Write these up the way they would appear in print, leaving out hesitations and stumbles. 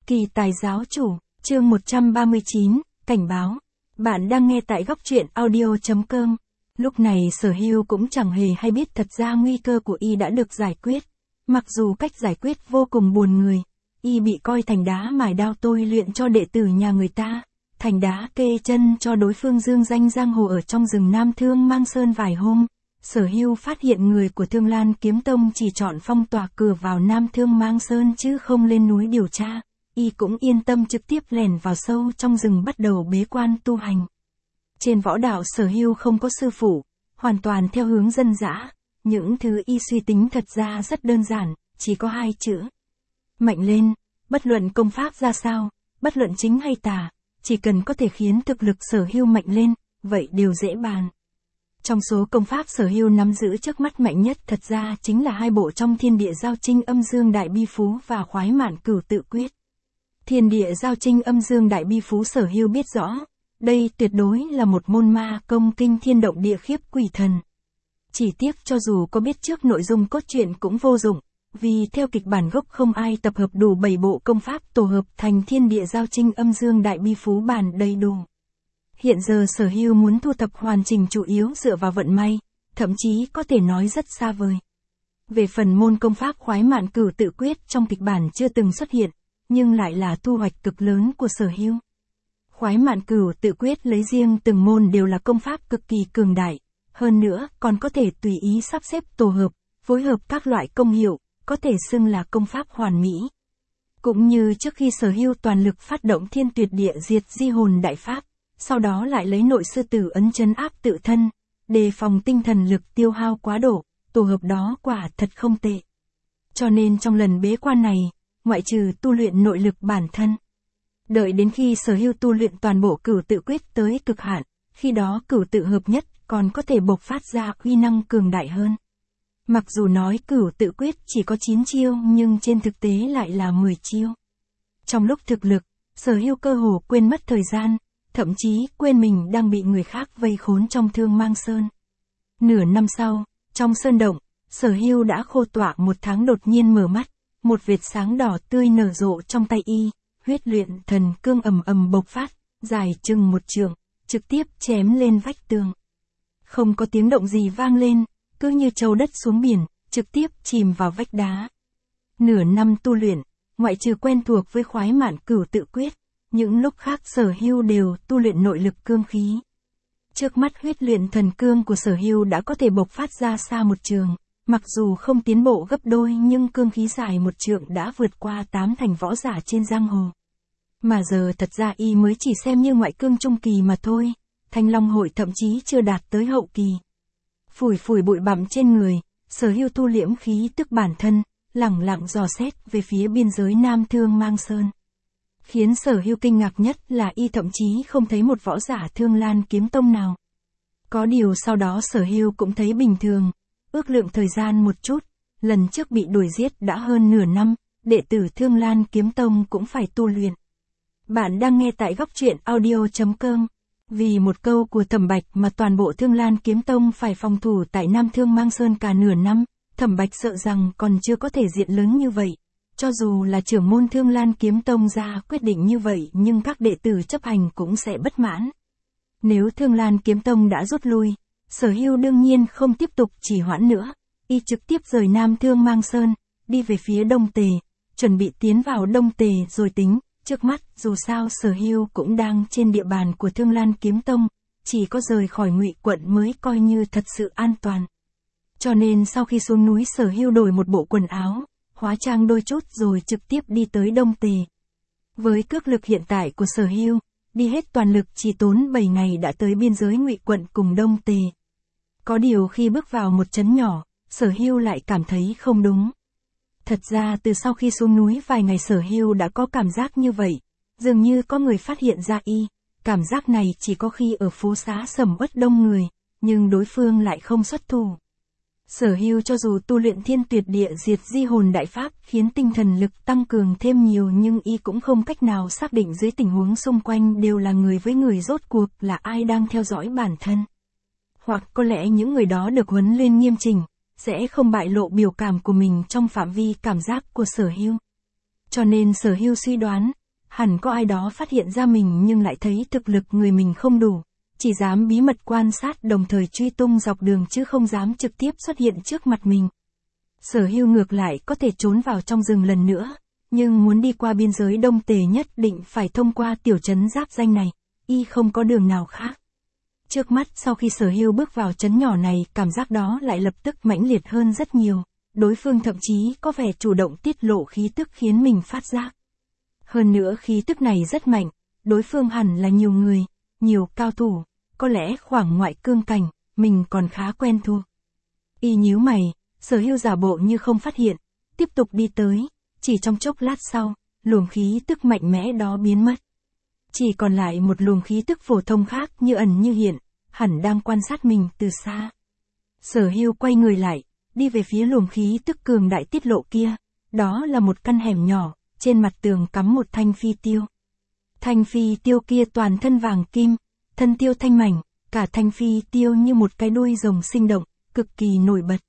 Kỳ tài giáo chủ, chương 139, cảnh báo. Bạn đang nghe tại góc truyện audio.com. Lúc này Sở Hưu cũng chẳng hề hay biết thật ra nguy cơ của y đã được giải quyết. Mặc dù cách giải quyết vô cùng buồn người, y bị coi thành đá mài đao tôi luyện cho đệ tử nhà người ta, thành đá kê chân cho đối phương dương danh giang hồ ở trong rừng Nam Thương Mang Sơn vài hôm. Sở Hưu phát hiện người của Thương Lan Kiếm Tông chỉ chọn phong tỏa cửa vào Nam Thương Mang Sơn chứ không lên núi điều tra, y cũng yên tâm trực tiếp lẻn vào sâu trong rừng bắt đầu bế quan tu hành. Trên võ đạo Sở Hưu không có sư phụ, hoàn toàn theo hướng dân dã, những thứ y suy tính thật ra rất đơn giản, chỉ có hai chữ. Mạnh lên, bất luận công pháp ra sao, bất luận chính hay tà, chỉ cần có thể khiến thực lực Sở Hưu mạnh lên, vậy đều dễ bàn. Trong số công pháp Sở Hưu nắm giữ trước mắt mạnh nhất thật ra chính là hai bộ trong Thiên Địa Giao Chinh Âm Dương Đại Bi Phú và Khoái Mạn Cửu Tự Quyết. Thiên Địa Giao Chinh Âm Dương Đại Bi Phú Sở Hưu biết rõ, đây tuyệt đối là một môn ma công kinh thiên động địa khiếp quỷ thần. Chỉ tiếc cho dù có biết trước nội dung cốt truyện cũng vô dụng, vì theo kịch bản gốc không ai tập hợp đủ 7 bộ công pháp tổ hợp thành Thiên Địa Giao Chinh Âm Dương Đại Bi Phú bản đầy đủ. Hiện giờ Sở Hưu muốn thu thập hoàn chỉnh chủ yếu dựa vào vận may, thậm chí có thể nói rất xa vời. Về phần môn công pháp Khoái Mạn Cửu Tự Quyết trong kịch bản chưa từng xuất hiện, nhưng lại là thu hoạch cực lớn của Sở Hưu. Khoái Mạn Cửu Tự Quyết lấy riêng từng môn đều là công pháp cực kỳ cường đại, hơn nữa còn có thể tùy ý sắp xếp tổ hợp, phối hợp các loại công hiệu, có thể xưng là công pháp hoàn mỹ. Cũng như trước khi Sở Hưu toàn lực phát động Thiên Tuyệt Địa Diệt Di Hồn Đại Pháp, sau đó lại lấy Nội Sư Tử Ấn trấn áp tự thân, đề phòng tinh thần lực tiêu hao quá độ, tổ hợp đó quả thật không tệ. Cho nên trong lần bế quan này, ngoại trừ tu luyện nội lực bản thân, đợi đến khi Sở Hưu tu luyện toàn bộ Cửu Tự Quyết tới cực hạn, khi đó Cửu Tự hợp nhất còn có thể bộc phát ra uy năng cường đại hơn. Mặc dù nói Cửu Tự Quyết chỉ có 9 chiêu nhưng trên thực tế lại là 10 chiêu. Trong lúc thực lực, Sở Hưu cơ hồ quên mất thời gian, thậm chí quên mình đang bị người khác vây khốn trong Thương Mang Sơn. Nửa năm sau, trong sơn động, Sở Hưu đã khô tọa 1 tháng đột nhiên mở mắt, một vệt sáng đỏ tươi nở rộ trong tay y, huyết luyện thần cương ầm ầm bộc phát, dài chừng 1 trượng, trực tiếp chém lên vách tường. Không có tiếng động gì vang lên, cứ như trâu đất xuống biển, trực tiếp chìm vào vách đá. Nửa năm tu luyện, ngoại trừ quen thuộc với Khoái Mạn Cửu Tự Quyết, những lúc khác Sở Hưu đều tu luyện nội lực cương khí. Trước mắt huyết luyện thần cương của Sở Hưu đã có thể bộc phát ra xa 1 trường, mặc dù không tiến bộ gấp đôi nhưng cương khí dài 1 trượng đã vượt qua 8 thành võ giả trên giang hồ. Mà giờ thật ra y mới chỉ xem như ngoại cương trung kỳ mà thôi, Thanh Long Hội thậm chí chưa đạt tới hậu kỳ. Phủi phủi bụi bặm trên người, Sở Hưu thu liễm khí tức bản thân, lẳng lặng dò xét về phía biên giới Nam Thương Mang Sơn. Khiến Sở Hưu kinh ngạc nhất là y thậm chí không thấy một võ giả Thương Lan Kiếm Tông nào. Có điều sau đó Sở Hưu cũng thấy bình thường, ước lượng thời gian một chút, lần trước bị đuổi giết đã hơn nửa năm, đệ tử Thương Lan Kiếm Tông cũng phải tu luyện. Bạn đang nghe tại góc truyện audio.com. Vì một câu của Thẩm Bạch mà toàn bộ Thương Lan Kiếm Tông phải phòng thủ tại Nam Thương Mang Sơn cả nửa năm, Thẩm Bạch sợ rằng còn chưa có thể diện lớn như vậy. Cho dù là trưởng môn Thương Lan Kiếm Tông ra quyết định như vậy nhưng các đệ tử chấp hành cũng sẽ bất mãn. Nếu Thương Lan Kiếm Tông đã rút lui, Sở Hưu đương nhiên không tiếp tục trì hoãn nữa, y trực tiếp rời Nam Thương Mang Sơn, đi về phía Đông Tề, chuẩn bị tiến vào Đông Tề rồi tính. Trước mắt, dù sao Sở Hưu cũng đang trên địa bàn của Thương Lan Kiếm Tông, chỉ có rời khỏi Ngụy quận mới coi như thật sự an toàn. Cho nên sau khi xuống núi Sở Hưu đổi một bộ quần áo, hóa trang đôi chút rồi trực tiếp đi tới Đông Tề. Với cước lực hiện tại của Sở Hưu, đi hết toàn lực chỉ tốn 7 ngày đã tới biên giới Ngụy quận cùng Đông Tề. Có điều khi bước vào một trấn nhỏ, Sở Hưu lại cảm thấy không đúng. Thật ra từ sau khi xuống núi vài ngày Sở Hưu đã có cảm giác như vậy, dường như có người phát hiện ra y, cảm giác này chỉ có khi ở phố xá sầm uất đông người, nhưng đối phương lại không xuất thủ. Sở Hưu cho dù tu luyện Thiên Tuyệt Địa Diệt Di Hồn Đại Pháp khiến tinh thần lực tăng cường thêm nhiều nhưng y cũng không cách nào xác định dưới tình huống xung quanh đều là người với người rốt cuộc là ai đang theo dõi bản thân. Hoặc có lẽ những người đó được huấn luyện nghiêm chỉnh, sẽ không bại lộ biểu cảm của mình trong phạm vi cảm giác của Sở Hưu. Cho nên Sở Hưu suy đoán, hẳn có ai đó phát hiện ra mình nhưng lại thấy thực lực người mình không đủ, chỉ dám bí mật quan sát đồng thời truy tung dọc đường chứ không dám trực tiếp xuất hiện trước mặt mình. Sở Hưu ngược lại có thể trốn vào trong rừng lần nữa, nhưng muốn đi qua biên giới Đông Tề nhất định phải thông qua tiểu trấn giáp danh này, y không có đường nào khác. Trước mắt sau khi Sở Hưu bước vào trấn nhỏ này, cảm giác đó lại lập tức mãnh liệt hơn rất nhiều, đối phương thậm chí có vẻ chủ động tiết lộ khí tức khiến mình phát giác. Hơn nữa khí tức này rất mạnh, đối phương hẳn là nhiều người, nhiều cao thủ, có lẽ khoảng ngoại cương cảnh, mình còn khá quen thuộc. Y nhíu mày, Sở Hưu giả bộ như không phát hiện, tiếp tục đi tới, chỉ trong chốc lát sau, luồng khí tức mạnh mẽ đó biến mất. Chỉ còn lại một luồng khí tức phổ thông khác như ẩn như hiện, hẳn đang quan sát mình từ xa. Sở Hưu quay người lại, đi về phía luồng khí tức cường đại tiết lộ kia, đó là một căn hẻm nhỏ, trên mặt tường cắm một thanh phi tiêu. Thanh phi tiêu kia toàn thân vàng kim, thân tiêu thanh mảnh, cả thanh phi tiêu như một cái đuôi rồng sinh động, cực kỳ nổi bật.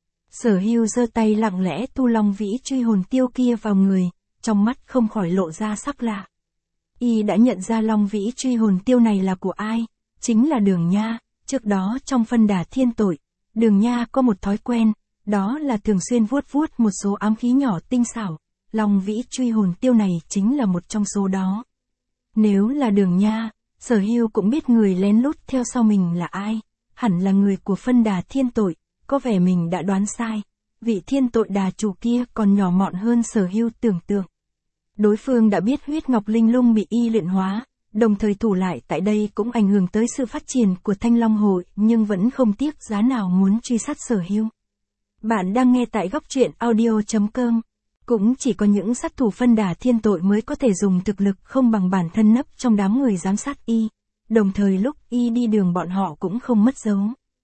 Sở Hưu giơ tay lặng lẽ thu long vĩ truy hồn tiêu kia vào người, trong mắt không khỏi lộ ra sắc lạ. Y đã nhận ra long vĩ truy hồn tiêu này là của ai, chính là Đường Nha. Trước đó trong phân đà thiên tội, Đường Nha có một thói quen, đó là thường xuyên vuốt vuốt một số ám khí nhỏ tinh xảo, long vĩ truy hồn tiêu này chính là một trong số đó. Nếu là Đường Nha, Sở Hưu cũng biết người lén lút theo sau mình là ai, hẳn là người của phân đà thiên tội, có vẻ mình đã đoán sai, vị thiên tội đà chủ kia còn nhỏ mọn hơn Sở Hưu tưởng tượng. Đối phương đã biết huyết ngọc linh lung bị y luyện hóa, đồng thời thủ lại tại đây cũng ảnh hưởng tới sự phát triển của Thanh Long Hội, nhưng vẫn không tiếc giá nào muốn truy sát Sở Hưu. Bạn đang nghe tại góc truyện audio.com. Cũng chỉ có những sát thủ phân đà thiên tội mới có thể dùng thực lực không bằng bản thân nấp trong đám người giám sát y, đồng thời lúc y đi đường bọn họ cũng không mất dấu.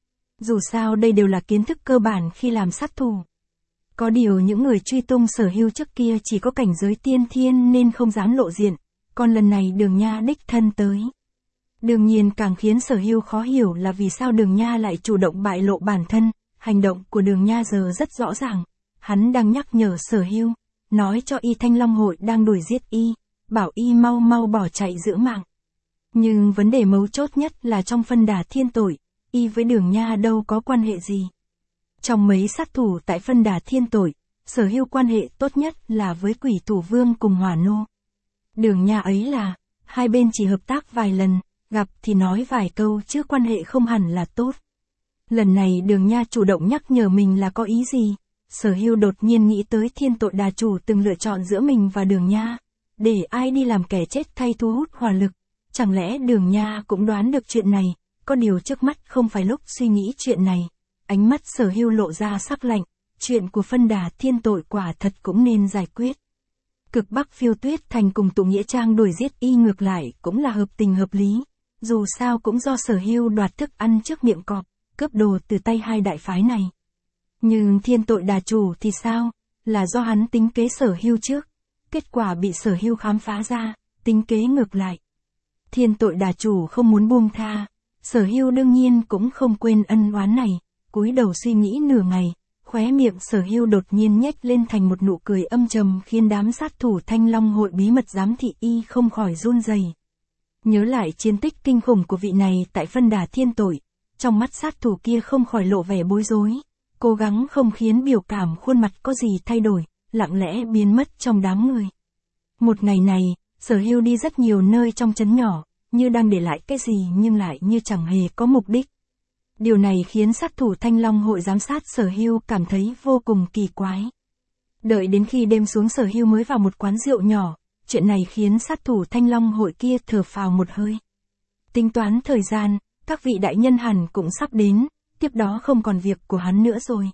Dù sao đây đều là kiến thức cơ bản khi làm sát thủ. Có điều những người truy tung Sở Hưu trước kia chỉ có cảnh giới tiên thiên nên không dám lộ diện, còn lần này Đường Nha đích thân tới. Đương nhiên càng khiến Sở Hưu khó hiểu là vì sao Đường Nha lại chủ động bại lộ bản thân, hành động của Đường Nha giờ rất rõ ràng, hắn đang nhắc nhở Sở Hưu, nói cho y Thanh Long Hội đang đuổi giết y, bảo y mau mau bỏ chạy giữ mạng. Nhưng vấn đề mấu chốt nhất là trong phân đà thiên tội, y với Đường Nha đâu có quan hệ gì. Trong mấy sát thủ tại phân đà thiên tội, Sở Hưu quan hệ tốt nhất là với Quỷ Thủ Vương cùng Hỏa Nô. Đường Nha ấy là, hai bên chỉ hợp tác vài lần, gặp thì nói vài câu chứ quan hệ không hẳn là tốt. Lần này Đường Nha chủ động nhắc nhở mình là có ý gì? Sở Hưu đột nhiên nghĩ tới thiên tội đà chủ từng lựa chọn giữa mình và Đường Nha, để ai đi làm kẻ chết thay thu hút hỏa lực. Chẳng lẽ Đường Nha cũng đoán được chuyện này, có điều trước mắt không phải lúc suy nghĩ chuyện này. Ánh mắt Sở Hưu lộ ra sắc lạnh, chuyện của phân đà thiên tội quả thật cũng nên giải quyết. Cực Bắc Phiêu Tuyết Thành cùng Tụ Nghĩa Trang đuổi giết y ngược lại cũng là hợp tình hợp lý, dù sao cũng do Sở Hưu đoạt thức ăn trước miệng cọp, cướp đồ từ tay hai đại phái này. Nhưng thiên tội đà chủ thì sao, là do hắn tính kế Sở Hưu trước, kết quả bị Sở Hưu khám phá ra, tính kế ngược lại. Thiên tội đà chủ không muốn buông tha, Sở Hưu đương nhiên cũng không quên ân oán này, cúi đầu suy nghĩ nửa ngày, khóe miệng Sở Hưu đột nhiên nhếch lên thành một nụ cười âm trầm khiến đám sát thủ Thanh Long Hội bí mật giám thị y không khỏi run rẩy. Nhớ lại chiến tích kinh khủng của vị này tại phân đà thiên tội, trong mắt sát thủ kia không khỏi lộ vẻ bối rối, cố gắng không khiến biểu cảm khuôn mặt có gì thay đổi, lặng lẽ biến mất trong đám người. Một ngày này, Sở Hưu đi rất nhiều nơi trong trấn nhỏ, như đang để lại cái gì nhưng lại như chẳng hề có mục đích. Điều này khiến sát thủ Thanh Long Hội giám sát Sở Hưu cảm thấy vô cùng kỳ quái. Đợi đến khi đêm xuống Sở Hưu mới vào một quán rượu nhỏ, chuyện này khiến sát thủ Thanh Long Hội kia thở phào một hơi. Tính toán thời gian, các vị đại nhân hẳn cũng sắp đến, tiếp đó không còn việc của hắn nữa rồi.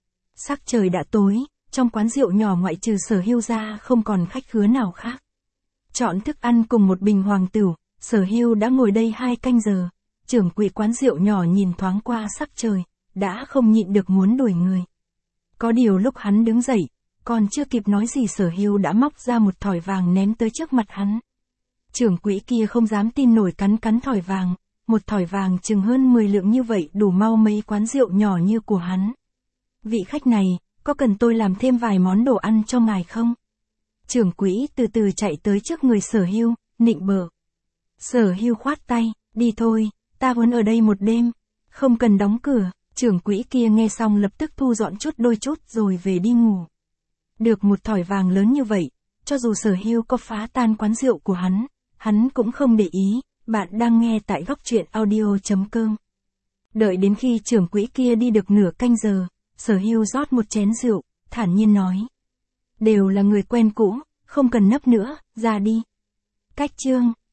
Sắc trời đã tối, trong quán rượu nhỏ ngoại trừ Sở Hưu ra không còn khách khứa nào khác. Chọn thức ăn cùng một bình hoàng tửu, Sở Hưu đã ngồi đây 2 canh giờ. Trưởng quỹ quán rượu nhỏ nhìn thoáng qua sắc trời, đã không nhịn được muốn đuổi người. Có điều lúc hắn đứng dậy, còn chưa kịp nói gì Sở Hưu đã móc ra một thỏi vàng ném tới trước mặt hắn. Trưởng quỹ kia không dám tin nổi cắn cắn thỏi vàng, một thỏi vàng chừng hơn 10 lượng như vậy đủ mau mấy quán rượu nhỏ như của hắn. Vị khách này, có cần tôi làm thêm vài món đồ ăn cho ngài không? Trưởng quỹ từ từ chạy tới trước người Sở Hưu, nịnh bợ. Sở Hưu khoát tay, đi thôi, ta muốn ở đây một đêm, không cần đóng cửa. Trưởng quỹ kia nghe xong lập tức thu dọn chút đôi chút rồi về đi ngủ. Được một thỏi vàng lớn như vậy, cho dù Sở Hưu có phá tan quán rượu của hắn cũng không để ý. Bạn đang nghe tại góc truyện audio.com. Đợi đến khi trưởng quỹ kia đi được nửa canh giờ, Sở Hưu rót một chén rượu, thản nhiên nói. Đều là người quen cũ, không cần nấp nữa, ra đi. Cách chương